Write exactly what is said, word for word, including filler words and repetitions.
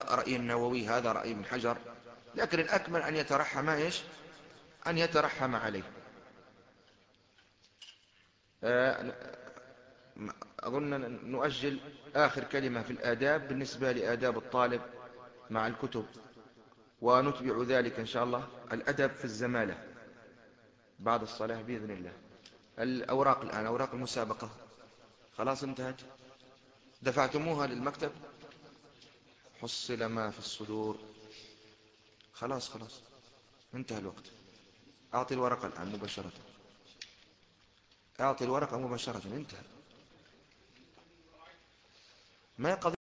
رأي النووي، هذا رأي ابن حجر، لكن الأكمل أن يترحم إيش أن يترحم عليه. آه، أظن نؤجل آخر كلمة في الآداب بالنسبة لآداب الطالب مع الكتب، ونتبع ذلك إن شاء الله الأدب في الزمالة بعد الصلاة بإذن الله. الأوراق الآن، أوراق المسابقة خلاص انتهت، دفعتموها للمكتب؟ حصل ما في الصدور. خلاص خلاص انتهى الوقت. أعطي الورقة الآن مباشرة، أعطي الورقة مباشرة، انتهى. ما قضية